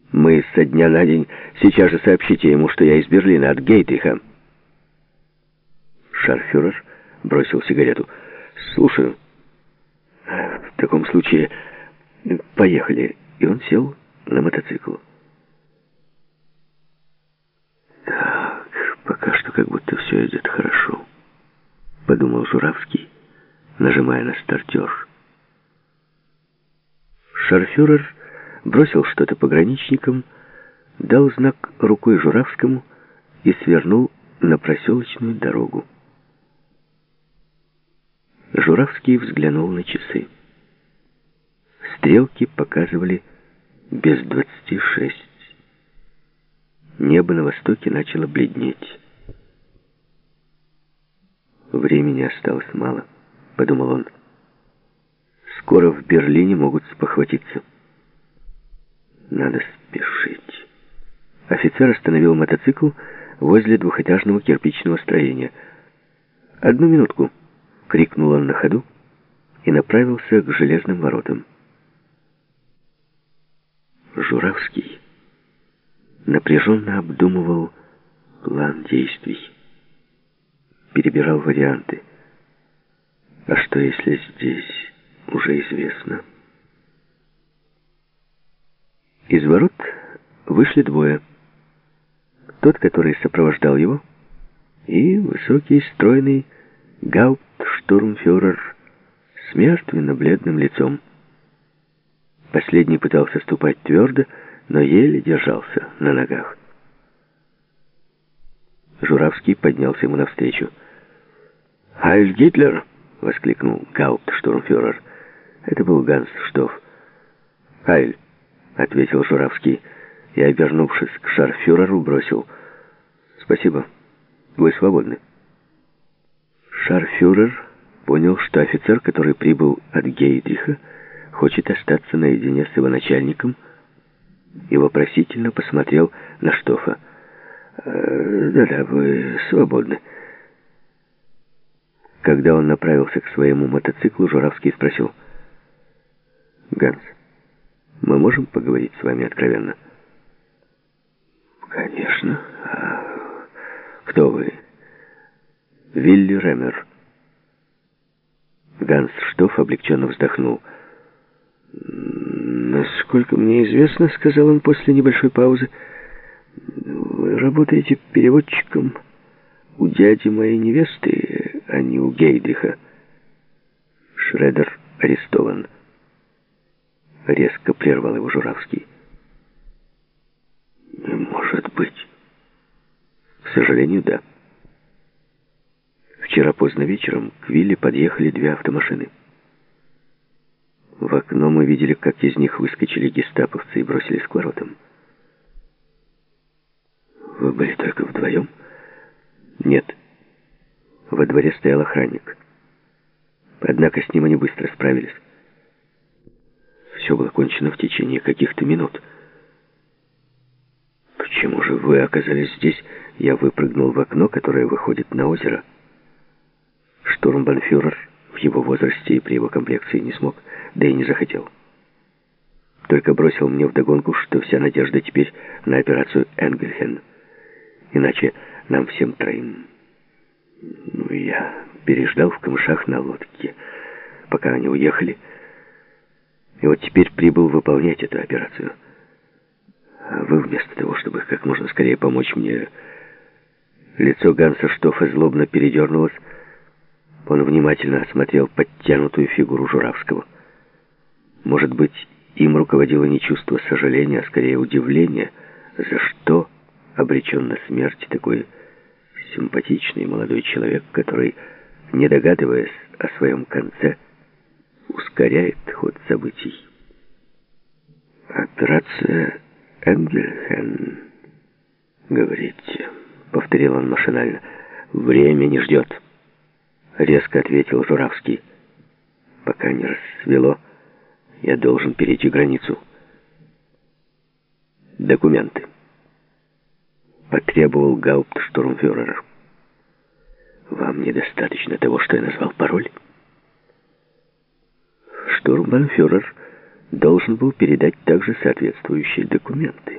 Мы со дня на день. Сейчас же сообщите ему, что я из Берлина, от Гейдриха. Шарфюрер бросил сигарету. Слушаю. В таком случае поехали. И он сел на мотоцикл. Так, пока что как будто все идет хорошо, подумал Журавский, нажимая на стартер. Шарфюрер бросил что-то пограничникам, дал знак рукой Журавскому и свернул на проселочную дорогу. Журавский взглянул на часы. Стрелки показывали без 26. Небо на востоке начало бледнеть. Времени осталось мало, подумал он. Скоро в Берлине могут спохватиться. Надо спешить. Офицер остановил мотоцикл возле двухэтажного кирпичного строения. «Одну минутку!» — крикнул он на ходу и направился к железным воротам. Журавский напряженно обдумывал план действий, перебирал варианты. А что, если здесь уже известно? Из ворот вышли двое. Тот, который сопровождал его, и высокий, стройный гауптштурмфюрер с мертвенно-бледным лицом. Последний пытался ступать твердо, но еле держался на ногах. Журавский поднялся ему навстречу. «Хайль Гитлер!» — воскликнул гауптштурмфюрер. Это был Ганс Штофф. «Хайль!» — ответил Журавский и, обернувшись к шарфюреру, бросил: «Спасибо, вы свободны». Шарфюрер понял, что офицер, который прибыл от Гейдриха, хочет остаться наедине с его начальником, и вопросительно посмотрел на Штоффа. «Да-да, вы свободны». Когда он направился к своему мотоциклу, Журавский спросил: «Ганс, мы можем поговорить с вами откровенно?» «Конечно. А кто вы?» «Вилли Ремер». Ганс Штофф облегченно вздохнул. «Насколько мне известно, — сказал он после небольшой паузы, — вы работаете переводчиком у дяди моей невесты, а не у Гейдриха. Шредер арестован». Резко прервал его Журавский. «Не может быть». «К сожалению, да». Вчера поздно вечером к Вилле подъехали две автомашины. В окно мы видели, как из них выскочили гестаповцы и бросились к воротам. «Вы были только вдвоем?» «Нет. Во дворе стоял охранник. Однако с ним они быстро справились. Все было кончено в течение каких-то минут». «Почему же вы оказались здесь?» «Я выпрыгнул в окно, которое выходит на озеро. Штурмбанфюрер в его возрасте и при его комплекции не смог, да и не захотел. Только бросил мне вдогонку, что вся надежда теперь на операцию Энгельхен. Иначе нам всем троим. Я переждал в камышах на лодке, пока они уехали. И вот теперь прибыл выполнять эту операцию. А вы, вместо того, чтобы как можно скорее помочь мне...» Лицо Ганса Штоффа злобно передернулось. Он внимательно осмотрел подтянутую фигуру Журавского. Может быть, им руководило не чувство сожаления, а скорее удивление, за что обречен на смерть такой симпатичный молодой человек, который, не догадываясь о своем конце, ускоряет ход событий. «Операция Энгельхен, говорите?» — повторил он машинально. «Время не ждет», — резко ответил Журавский. «Пока не рассвело, я должен перейти границу». «Документы», — потребовал гауптштурмфюрер. «Вам недостаточно того, что я назвал пароль?» Штурмбанфюрер должен был передать также соответствующие документы.